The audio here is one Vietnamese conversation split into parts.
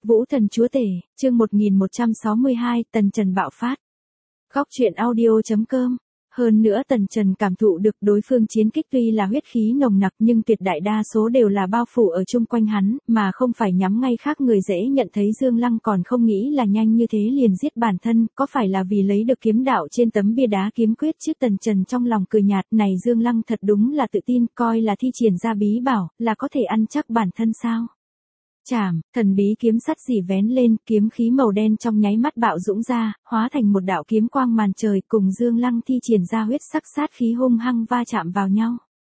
Vũ Thần Chúa Tể, chương 1162, Tần Trần bạo phát. Góc truyện audio.com. Hơn nữa Tần Trần cảm thụ được đối phương chiến kích tuy là huyết khí nồng nặc nhưng tuyệt đại đa số đều là bao phủ ở chung quanh hắn, mà không phải nhắm ngay khác người dễ nhận thấy. Dương Lăng còn không nghĩ là nhanh như thế liền giết bản thân, có phải là vì lấy được kiếm đạo trên tấm bia đá kiếm quyết chứ? Tần Trần trong lòng cười nhạt, này Dương Lăng thật đúng là tự tin, coi là thi triển ra bí bảo, là có thể ăn chắc bản thân sao? Chảm, thần bí kiếm sắt rỉ vén lên, kiếm khí màu đen trong nháy mắt bạo dũng ra, hóa thành một đạo kiếm quang màn trời, cùng Dương Lăng thi triển ra huyết sắc sát khí hung hăng va chạm vào nhau.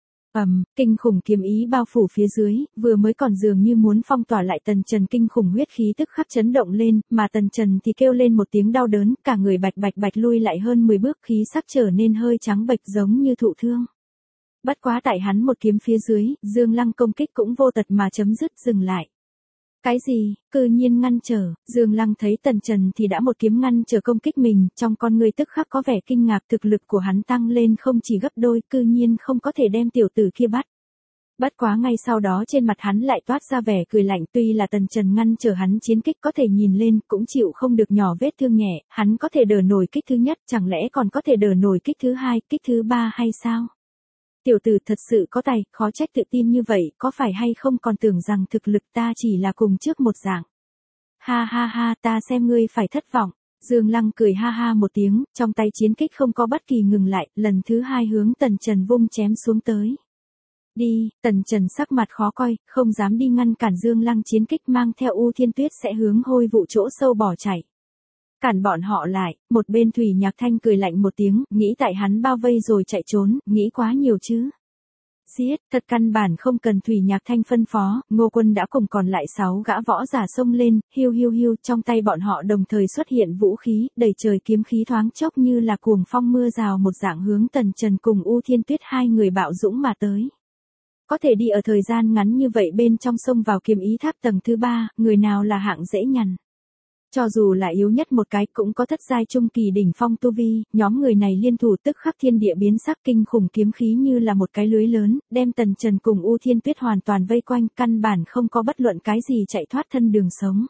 Kinh khủng kiếm ý bao phủ phía dưới, vừa mới còn dường như muốn phong tỏa lại Tần Trần, kinh khủng huyết khí tức khắc chấn động lên, mà Tần Trần thì kêu lên một tiếng đau đớn, cả người bạch bạch lui lại hơn 10 bước, khí sắc trở nên hơi trắng bệch giống như thụ thương. Bất quá tại hắn một kiếm phía dưới, Dương Lăng công kích cũng vô tật mà chấm dứt, dừng lại. Cái gì, cư nhiên ngăn trở? Dương Lăng thấy Tần Trần thì đã một kiếm ngăn trở công kích mình, trong con người tức khắc có vẻ kinh ngạc, thực lực của hắn tăng lên không chỉ gấp đôi, cư nhiên không có thể đem tiểu tử kia bắt. Bất quá ngay sau đó trên mặt hắn lại toát ra vẻ cười lạnh, tuy là Tần Trần ngăn trở hắn chiến kích có thể nhìn lên cũng chịu không được nhỏ vết thương nhẹ, hắn có thể đỡ nổi kích thứ nhất, chẳng lẽ còn có thể đỡ nổi kích thứ hai, kích thứ ba hay sao? Tiểu tử thật sự có tài, khó trách tự tin như vậy, có phải hay không còn tưởng rằng thực lực ta chỉ là cùng trước một dạng. Ha ha ha, ta xem ngươi phải thất vọng. Dương Lăng cười ha ha một tiếng, trong tay chiến kích không có bất kỳ ngừng lại, lần thứ hai hướng Tần Trần vung chém xuống tới. Đi, Tần Trần sắc mặt khó coi, không dám đi ngăn cản Dương Lăng chiến kích, mang theo U Thiên Tuyết sẽ hướng hôi vụ chỗ sâu bỏ chạy. Cản bọn họ lại, một bên Thủy Nhạc Thanh cười lạnh một tiếng, nghĩ tại hắn bao vây rồi chạy trốn, nghĩ quá nhiều chứ. Giết, thật căn bản không cần Thủy Nhạc Thanh phân phó, Ngô Quân đã cùng còn lại 6 gã võ giả xông lên, hiu, trong tay bọn họ đồng thời xuất hiện vũ khí, đầy trời kiếm khí thoáng chốc như là cuồng phong mưa rào một dạng hướng Tần Trần cùng U Thiên Tuyết hai người bạo dũng mà tới. Có thể đi ở thời gian ngắn như vậy bên trong xông vào kiếm ý tháp tầng thứ 3, người nào là hạng dễ nhằn. Cho dù là yếu nhất một cái cũng có thất giai trung kỳ đỉnh phong tu vi, nhóm người này liên thủ tức khắc thiên địa biến sắc, kinh khủng kiếm khí như là một cái lưới lớn, đem Tần Trần cùng U Thiên Tuyết hoàn toàn vây quanh, căn bản không có bất luận cái gì chạy thoát thân đường sống.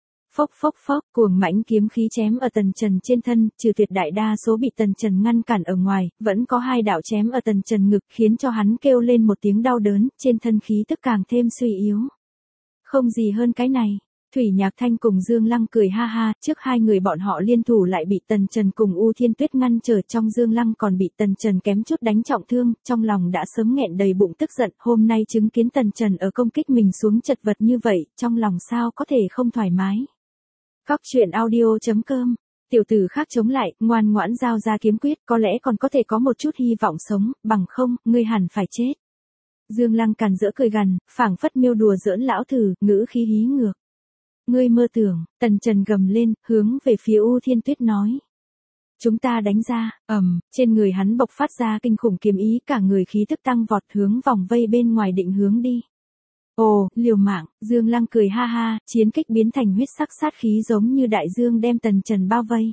Phốc, cuồng mãnh kiếm khí chém ở Tần Trần trên thân, trừ tuyệt đại đa số bị Tần Trần ngăn cản ở ngoài, vẫn có 2 đạo chém ở Tần Trần ngực, khiến cho hắn kêu lên một tiếng đau đớn, trên thân khí tức càng thêm suy yếu. Không gì hơn cái này. Thủy Nhạc Thanh cùng Dương Lăng cười ha ha, trước hai người bọn họ liên thủ lại bị Tần Trần cùng U Thiên Tuyết ngăn trở, trong Dương Lăng còn bị Tần Trần kém chút đánh trọng thương, trong lòng đã sớm nghẹn đầy bụng tức giận, hôm nay chứng kiến Tần Trần ở công kích mình xuống chật vật như vậy, trong lòng sao có thể không thoải mái. Góc truyện audio.com. Tiểu tử khác chống lại, ngoan ngoãn giao ra kiếm quyết, có lẽ còn có thể có một chút hy vọng sống, bằng không, ngươi hẳn phải chết. Dương Lăng càn rỡ cười gằn, phảng phất miêu đùa giỡn lão thử, ngữ khí hí ngược. Ngươi mơ tưởng, Tần Trần gầm lên, hướng về phía U Thiên Tuyết nói. Chúng ta đánh ra, trên người hắn bộc phát ra kinh khủng kiếm ý, cả người khí tức tăng vọt hướng vòng vây bên ngoài định hướng đi. Ồ, liều mạng, Dương Lăng cười ha ha, chiến kích biến thành huyết sắc sát khí giống như đại dương đem Tần Trần bao vây.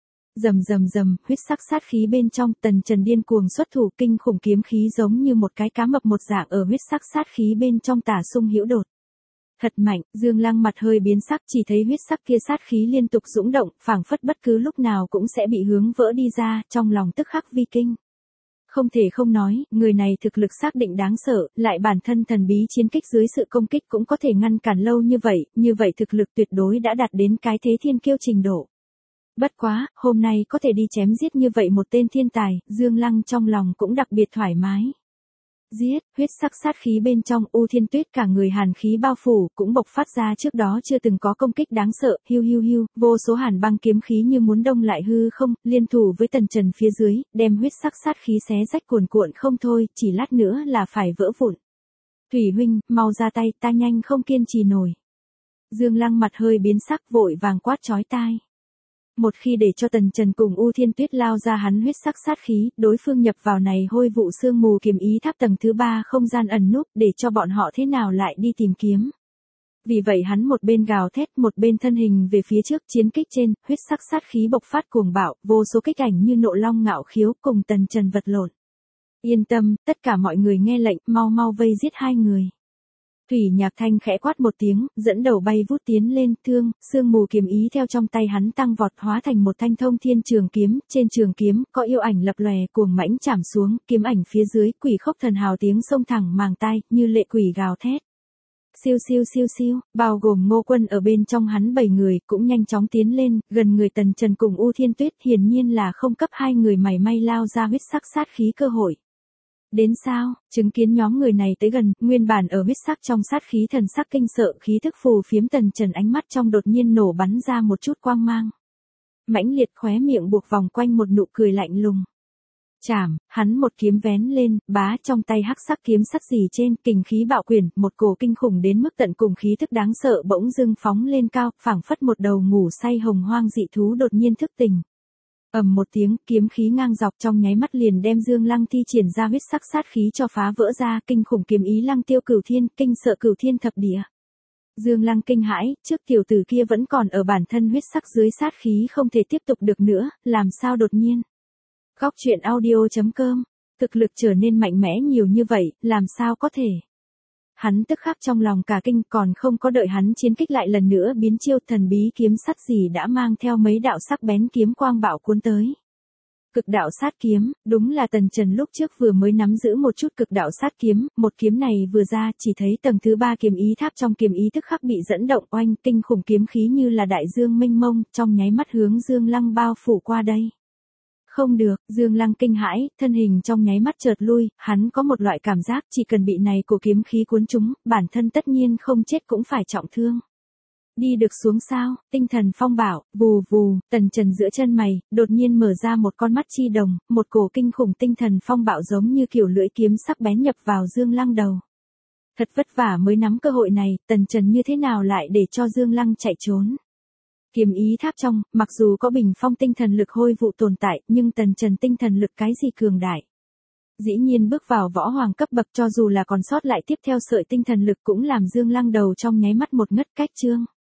Rầm, huyết sắc sát khí bên trong, Tần Trần điên cuồng xuất thủ, kinh khủng kiếm khí giống như một cái cá mập một dạng ở huyết sắc sát khí bên trong tả xung hữu đột. Thật mạnh, Dương Lăng mặt hơi biến sắc, chỉ thấy huyết sắc kia sát khí liên tục dũng động, phảng phất bất cứ lúc nào cũng sẽ bị hướng vỡ đi ra, trong lòng tức khắc vi kinh. Không thể không nói, người này thực lực xác định đáng sợ, lại bản thân thần bí chiến kích dưới sự công kích cũng có thể ngăn cản lâu như vậy thực lực tuyệt đối đã đạt đến cái thế thiên kiêu trình độ. Bất quá, hôm nay có thể đi chém giết như vậy một tên thiên tài, Dương Lăng trong lòng cũng đặc biệt thoải mái. Giết, huyết sắc sát khí bên trong, U Thiên Tuyết cả người hàn khí bao phủ, cũng bộc phát ra trước đó chưa từng có công kích đáng sợ, hiu, vô số hàn băng kiếm khí như muốn đông lại hư không, liên thủ với Tần Trần phía dưới, đem huyết sắc sát khí xé rách cuồn cuộn không thôi, chỉ lát nữa là phải vỡ vụn. Thủy huynh, mau ra tay, ta nhanh không kiên trì nổi. Dương Lăng mặt hơi biến sắc, vội vàng quát chói tai. Một khi để cho Tần Trần cùng U Thiên Tuyết lao ra hắn huyết sắc sát khí, đối phương nhập vào này hôi vụ sương mù kiếm ý tháp tầng thứ 3 không gian ẩn núp, để cho bọn họ thế nào lại đi tìm kiếm. Vì vậy hắn một bên gào thét, một bên thân hình về phía trước, chiến kích trên, huyết sắc sát khí bộc phát cuồng bạo, vô số kích ảnh như nộ long ngạo khiếu cùng Tần Trần vật lộn. Yên tâm, tất cả mọi người nghe lệnh, mau vây giết hai người. Thủy Nhạc Thanh khẽ quát một tiếng, dẫn đầu bay vút tiến lên, sương mù kiếm ý theo trong tay hắn tăng vọt hóa thành một thanh thông thiên trường kiếm, trên trường kiếm có yêu ảnh lập lòe cuồng mãnh chạm xuống, kiếm ảnh phía dưới quỷ khốc thần hào tiếng xông thẳng màng tai, như lệ quỷ gào thét. Siêu siêu siêu siêu, bao gồm Ngô Quân ở bên trong hắn 7 người cũng nhanh chóng tiến lên, gần người Tần Trần cùng U Thiên Tuyết hiển nhiên là không cấp hai người mảy may lao ra huyết sắc sát khí cơ hội. Đến sao, chứng kiến nhóm người này tới gần, nguyên bản ở huyết sắc trong sát khí thần sắc kinh sợ khí thức phù phiếm Tần Trần ánh mắt trong đột nhiên nổ bắn ra một chút quang mang. Mãnh liệt khóe miệng buộc vòng quanh một nụ cười lạnh lùng. Chảm, hắn một kiếm vén lên, bá trong tay hắc sắc kiếm sắc gì trên, kình khí bạo quyển, một cổ kinh khủng đến mức tận cùng khí thức đáng sợ bỗng dưng phóng lên cao, phảng phất một đầu ngủ say hồng hoang dị thú đột nhiên thức tỉnh. Ầm một tiếng, kiếm khí ngang dọc trong nháy mắt liền đem Dương Lăng thi triển ra huyết sắc sát khí cho phá vỡ ra, kinh khủng kiếm ý lăng tiêu cửu thiên, kinh sợ cửu thiên thập địa. Dương Lăng kinh hãi, trước tiểu tử kia vẫn còn ở bản thân huyết sắc dưới sát khí không thể tiếp tục được nữa, làm sao đột nhiên. Góc truyện audio.com, thực lực trở nên mạnh mẽ nhiều như vậy, làm sao có thể. Hắn tức khắc trong lòng cả kinh, còn không có đợi hắn chiến kích lại lần nữa biến chiêu, thần bí kiếm sắt gì đã mang theo mấy đạo sắc bén kiếm quang bạo cuốn tới. Cực đạo sát kiếm, đúng là Tần Trần lúc trước vừa mới nắm giữ một chút cực đạo sát kiếm, một kiếm này vừa ra chỉ thấy tầng thứ 3 kiếm ý tháp trong kiếm ý tức khắc bị dẫn động oanh, kinh khủng kiếm khí như là đại dương mênh mông, trong nháy mắt hướng Dương Lăng bao phủ qua đây. Không được, Dương Lăng kinh hãi, thân hình trong nháy mắt chợt lui, hắn có một loại cảm giác chỉ cần bị này của kiếm khí cuốn trúng, bản thân tất nhiên không chết cũng phải trọng thương. Đi được xuống sao, tinh thần phong bảo, vù vù, Tần Trần giữa chân mày, đột nhiên mở ra một con mắt chi đồng, một cổ kinh khủng tinh thần phong bạo giống như kiểu lưỡi kiếm sắc bén nhập vào Dương Lăng đầu. Thật vất vả mới nắm cơ hội này, Tần Trần như thế nào lại để cho Dương Lăng chạy trốn. Kiếm ý tháp trong, mặc dù có bình phong tinh thần lực hôi vụ tồn tại, nhưng Tần Trần tinh thần lực cái gì cường đại. Dĩ nhiên bước vào võ hoàng cấp bậc cho dù là còn sót lại tiếp theo sợi tinh thần lực cũng làm Dương Lăng đầu trong nháy mắt một ngất cách trương.